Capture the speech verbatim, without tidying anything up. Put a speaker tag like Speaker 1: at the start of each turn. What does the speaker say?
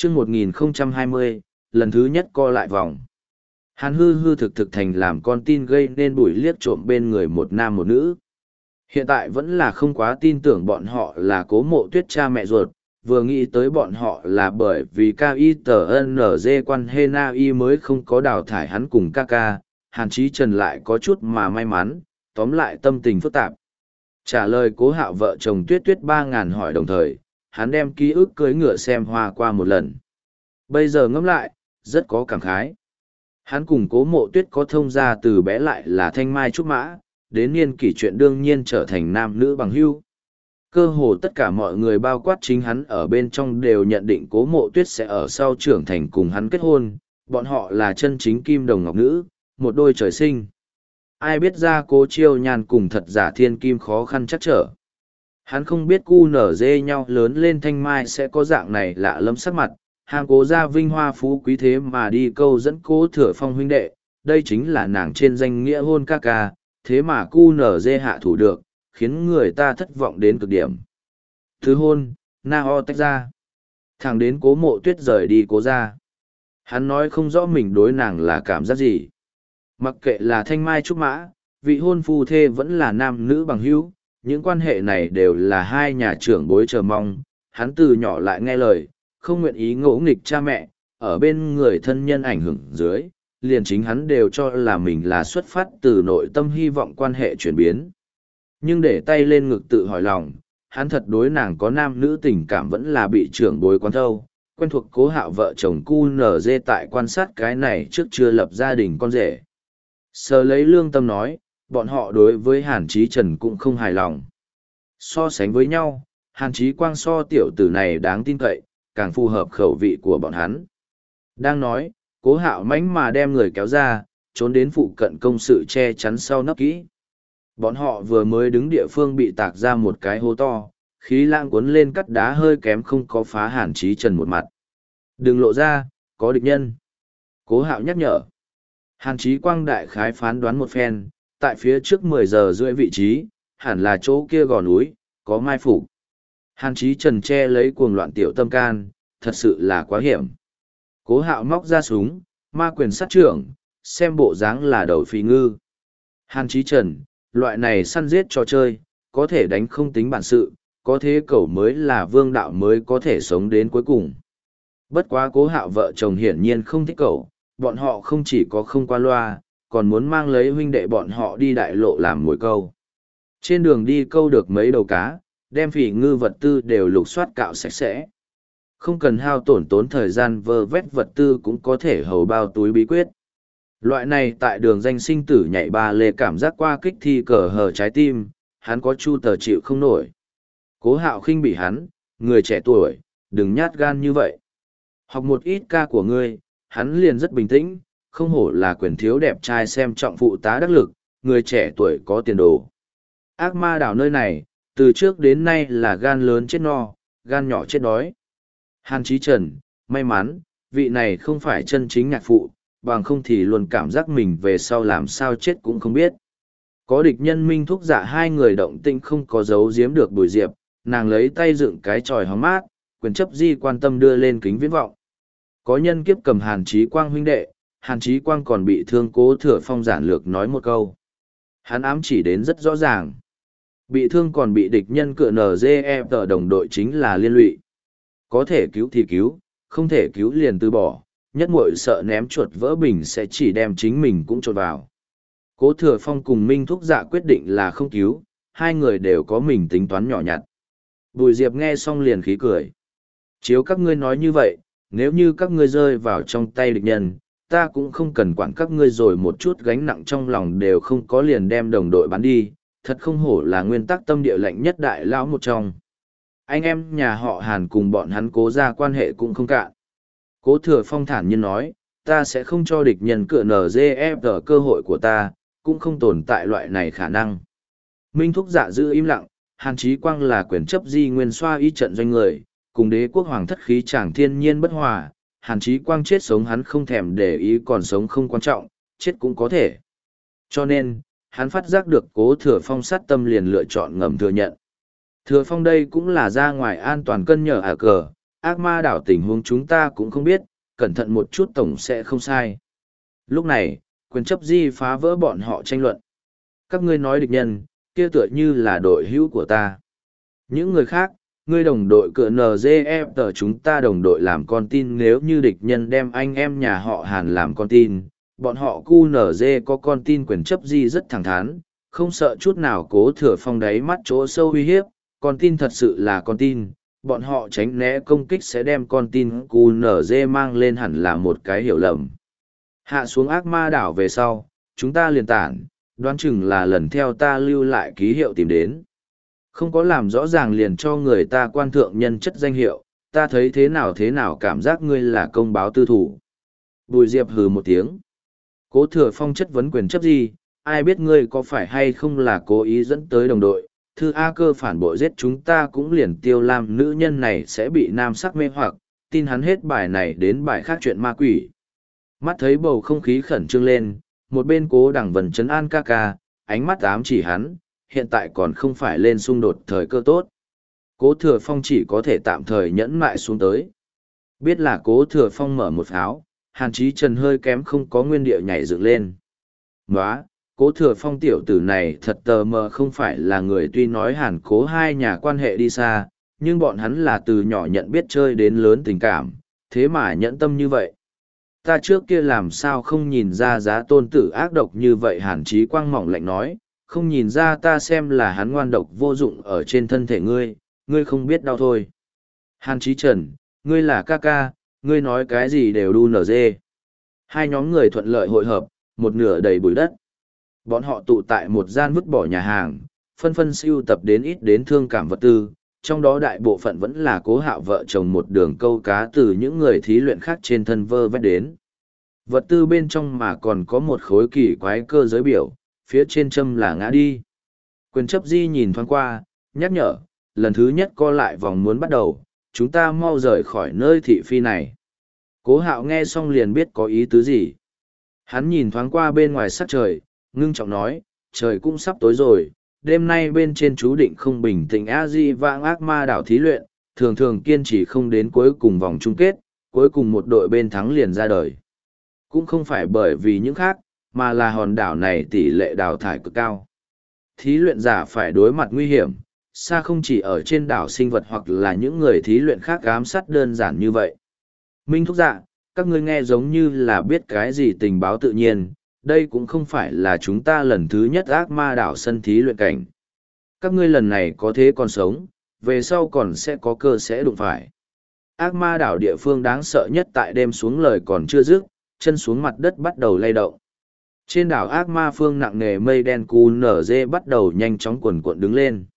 Speaker 1: chương một nghìn không trăm hai mươi, lần thứ nhất co lại vòng. Hàn hư hư thực thực thành làm con tin gây nên bụi liếc trộm bên người một nam một nữ. Hiện tại vẫn là không quá tin tưởng bọn họ là Cố Mộ Tuyết cha mẹ ruột, vừa nghĩ tới bọn họ là bởi vì ca y tờ n g quan hê na y mới không có đào thải hắn cùng ca ca, Hàn Chí Trần lại có chút mà may mắn, tóm lại tâm tình phức tạp. Trả lời Cố Hạo vợ chồng Tuyết Tuyết ba ngàn hỏi đồng thời, hắn đem ký ức cưỡi ngựa xem hoa qua một lần. Bây giờ ngẫm lại, rất có cảm khái. Hắn cùng Cố Mộ Tuyết có thông gia từ bé lại là thanh mai trúc mã, đến niên kỷ chuyện đương nhiên trở thành nam nữ bằng hữu. Cơ hồ tất cả mọi người bao quát chính hắn ở bên trong đều nhận định Cố Mộ Tuyết sẽ ở sau trưởng thành cùng hắn kết hôn, bọn họ là chân chính kim đồng ngọc nữ, một đôi trời sinh. Ai biết ra Cố Chiêu Nhan cùng thật giả thiên kim khó khăn chắc trở. Hắn không biết cu nở dê nhau lớn lên thanh mai sẽ có dạng này lạ lẫm sắc mặt, hàng Cố gia vinh hoa phú quý thế mà đi câu dẫn Cố Thừa Phong huynh đệ, đây chính là nàng trên danh nghĩa hôn ca ca, thế mà cu nở dê hạ thủ được, khiến người ta thất vọng đến cực điểm. Thứ hôn, na ho tách ra. Thẳng đến Cố Mộ Tuyết rời đi Cố gia. Hắn nói không rõ mình đối nàng là cảm giác gì. Mặc kệ là thanh mai trúc mã, vị hôn phu thê vẫn là nam nữ bằng hữu, những quan hệ này đều là hai nhà trưởng bối chờ mong. Hắn từ nhỏ lại nghe lời, không nguyện ý ngỗ nghịch cha mẹ, ở bên người thân nhân ảnh hưởng dưới, liền chính hắn đều cho là mình là xuất phát từ nội tâm hy vọng quan hệ chuyển biến. Nhưng để tay lên ngực tự hỏi lòng, hắn thật đối nàng có nam nữ tình cảm vẫn là bị trưởng bối quán thâu, quen thuộc Cố Hạo vợ chồng cu nở dê tại quan sát cái này trước chưa lập gia đình con rể. Sờ lấy lương tâm nói, bọn họ đối với Hàn Chí Trần cũng không hài lòng. So sánh với nhau, Hàn Chí Quang so tiểu tử này đáng tin cậy, càng phù hợp khẩu vị của bọn hắn. Đang nói, Cố Hạo mãnh mà đem người kéo ra, trốn đến phụ cận công sự che chắn sau nấp kỹ. Bọn họ vừa mới đứng địa phương bị tạc ra một cái hố to, khí lãng cuốn lên cắt đá hơi kém không có phá Hàn Chí Trần một mặt. Đừng lộ ra, có địch nhân. Cố Hạo nhắc nhở. Hàn Chí Quang đại khái phán đoán một phen, tại phía trước mười giờ rưỡi vị trí, hẳn là chỗ kia gò núi, có mai phục. Hàn Chí Trần che lấy cuồng loạn tiểu tâm can, thật sự là quá hiểm. Cố Hạo móc ra súng, ma quyền sát trưởng, xem bộ dáng là đầu phi ngư. Hàn Chí Trần, loại này săn giết trò chơi, có thể đánh không tính bản sự, có thế cẩu mới là vương đạo mới có thể sống đến cuối cùng. Bất quá Cố Hạo vợ chồng hiển nhiên không thích cẩu, bọn họ không chỉ có không qua loa, còn muốn mang lấy huynh đệ bọn họ đi đại lộ làm mồi câu. Trên đường đi câu được mấy đầu cá, đem phỉ ngư vật tư đều lục soát cạo sạch sẽ. Không cần hao tổn tốn thời gian vơ vét vật tư cũng có thể hầu bao túi bí quyết. Loại này tại đường danh sinh tử nhảy ba lê cảm giác qua kích thi cờ hờ trái tim, hắn có chu tờ chịu không nổi. Cố Hạo khinh bị hắn, người trẻ tuổi, đừng nhát gan như vậy. Học một ít ca của ngươi, hắn liền rất bình tĩnh, không hổ là quyền thiếu đẹp trai xem trọng phụ tá đắc lực, người trẻ tuổi có tiền đồ. Ác ma đảo nơi này, từ trước đến nay là gan lớn chết no, gan nhỏ chết đói. Hàn Chí Trần, may mắn, vị này không phải chân chính nhạc phụ, bằng không thì luôn cảm giác mình về sau làm sao chết cũng không biết. Có địch nhân minh thúc dạ hai người động tinh không có giấu giếm được Bùi Diệp, nàng lấy tay dựng cái tròi hóng mát, quyền chấp di quan tâm đưa lên kính viễn vọng. Có nhân kiếp cầm Hàn Chí Quang huynh đệ, Hàn Chí Quang còn bị thương Cố Thừa Phong giản lược nói một câu. Hắn ám chỉ đến rất rõ ràng. Bị thương còn bị địch nhân cựa nờ dê e tờ đồng đội chính là liên lụy. Có thể cứu thì cứu, không thể cứu liền từ bỏ, nhất muội sợ ném chuột vỡ bình sẽ chỉ đem chính mình cũng trột vào. Cố Thừa Phong cùng Minh Thúc Dạ quyết định là không cứu, hai người đều có mình tính toán nhỏ nhặt. Bùi Diệp nghe xong liền khí cười. Chiếu các ngươi nói như vậy, nếu như các ngươi rơi vào trong tay địch nhân, ta cũng không cần quản các ngươi rồi một chút gánh nặng trong lòng đều không có liền đem đồng đội bắn đi, thật không hổ là nguyên tắc tâm địa lạnh nhất đại lão một trong. Anh em nhà họ Hàn cùng bọn hắn Cố ra quan hệ cũng không cạn. Cố Thừa Phong thản nhiên nói, ta sẽ không cho địch nhân cựa nở dê ép ở cơ hội của ta, cũng không tồn tại loại này khả năng. Minh Thúc Dạ giữ im lặng, Hàn Chí Quang là quyền chấp di nguyên xoa y trận doanh người, cùng đế quốc hoàng thất khí chàng thiên nhiên bất hòa, Hàn Chí Quang chết sống hắn không thèm để ý, còn sống không quan trọng, chết cũng có thể. Cho nên, hắn phát giác được Cố Thừa Phong sát tâm liền lựa chọn ngầm thừa nhận. Thừa Phong đây cũng là ra ngoài an toàn cân nhở à cờ, ác ma đảo tình huống chúng ta cũng không biết, cẩn thận một chút tổng sẽ không sai. Lúc này, quyền chấp di phá vỡ bọn họ tranh luận. Các ngươi nói địch nhân, kia tựa như là đội hữu của ta. Những người khác, ngươi đồng đội cựa en giê ép tờ chúng ta đồng đội làm con tin, nếu như địch nhân đem anh em nhà họ Hàn làm con tin, bọn họ cu en giê có con tin. Quyền chấp di rất thẳng thắn, không sợ chút nào Cố Thừa Phong đáy mắt chỗ sâu uy hiếp, con tin thật sự là con tin, bọn họ tránh né công kích sẽ đem con tin cu en giê mang lên hẳn là một cái hiểu lầm. Hạ xuống ác ma đảo về sau, chúng ta liền tản, đoán chừng là lần theo ta lưu lại ký hiệu tìm đến. Không có làm rõ ràng liền cho người ta quan thượng nhân chất danh hiệu, ta thấy thế nào thế nào cảm giác ngươi là công báo tư thủ. Bùi Diệp hừ một tiếng. Cố Thừa Phong chất vấn quyền chấp gì, ai biết ngươi có phải hay không là cố ý dẫn tới đồng đội, thư A Cơ phản bội giết chúng ta cũng liền Tiêu Lam nữ nhân này sẽ bị nam sắc mê hoặc, tin hắn hết bài này đến bài khác chuyện ma quỷ. Mắt thấy bầu không khí khẩn trương lên, một bên Cố Đằng Vân trấn an ca ca, ánh mắt ám chỉ hắn, hiện tại còn không phải lên xung đột thời cơ tốt. Cố Thừa Phong chỉ có thể tạm thời nhẫn mại xuống tới. Biết là Cố Thừa Phong mở một pháo, Hàn Chí Trần hơi kém không có nguyên địa nhảy dựng lên. Nóa, Cố Thừa Phong tiểu tử này thật tờ mờ không phải là người, tuy nói Hàn Cố hai nhà quan hệ đi xa, nhưng bọn hắn là từ nhỏ nhận biết chơi đến lớn tình cảm, thế mà nhẫn tâm như vậy. Ta trước kia làm sao không nhìn ra giá tôn tử ác độc như vậy. Hàn Chí Quang mỏng lạnh nói, không nhìn ra ta xem là hắn ngoan độc vô dụng ở trên thân thể ngươi, ngươi không biết đau thôi. Hàn Chí Trần, ngươi là ca ca, ngươi nói cái gì đều đu nở dê. Hai nhóm người thuận lợi hội hợp, một nửa đầy bụi đất. Bọn họ tụ tại một gian vứt bỏ nhà hàng, phân phân siêu tập đến ít đến thương cảm vật tư, trong đó đại bộ phận vẫn là Cố Hạo vợ chồng một đường câu cá từ những người thí luyện khác trên thân vơ vét đến. Vật tư bên trong mà còn có một khối kỳ quái cơ giới biểu, phía trên châm là ngã đi. Quyền chấp di nhìn thoáng qua, nhắc nhở, lần thứ nhất co lại vòng muốn bắt đầu, chúng ta mau rời khỏi nơi thị phi này. Cố Hạo nghe xong liền biết có ý tứ gì. Hắn nhìn thoáng qua bên ngoài sắc trời, ngưng trọng nói, trời cũng sắp tối rồi, đêm nay bên trên chú định không bình tĩnh. A Di vãng ác ma đảo thí luyện, thường thường kiên trì không đến cuối cùng vòng chung kết, cuối cùng một đội bên thắng liền ra đời. Cũng không phải bởi vì những khác, mà là hòn đảo này tỷ lệ đào thải cực cao. Thí luyện giả phải đối mặt nguy hiểm, xa không chỉ ở trên đảo sinh vật hoặc là những người thí luyện khác ám sát đơn giản như vậy. Minh thúc dạ, các ngươi nghe giống như là biết cái gì tình báo tự nhiên, đây cũng không phải là chúng ta lần thứ nhất ác ma đảo sân thí luyện cảnh. Các ngươi lần này có thế còn sống, về sau còn sẽ có cơ sẽ đụng phải. Ác ma đảo địa phương đáng sợ nhất tại đêm xuống lời còn chưa dứt, chân xuống mặt đất bắt đầu lay động. Trên đảo ác ma phương nặng nề mây đen cu nở dê bắt đầu nhanh chóng quần cuộn đứng lên.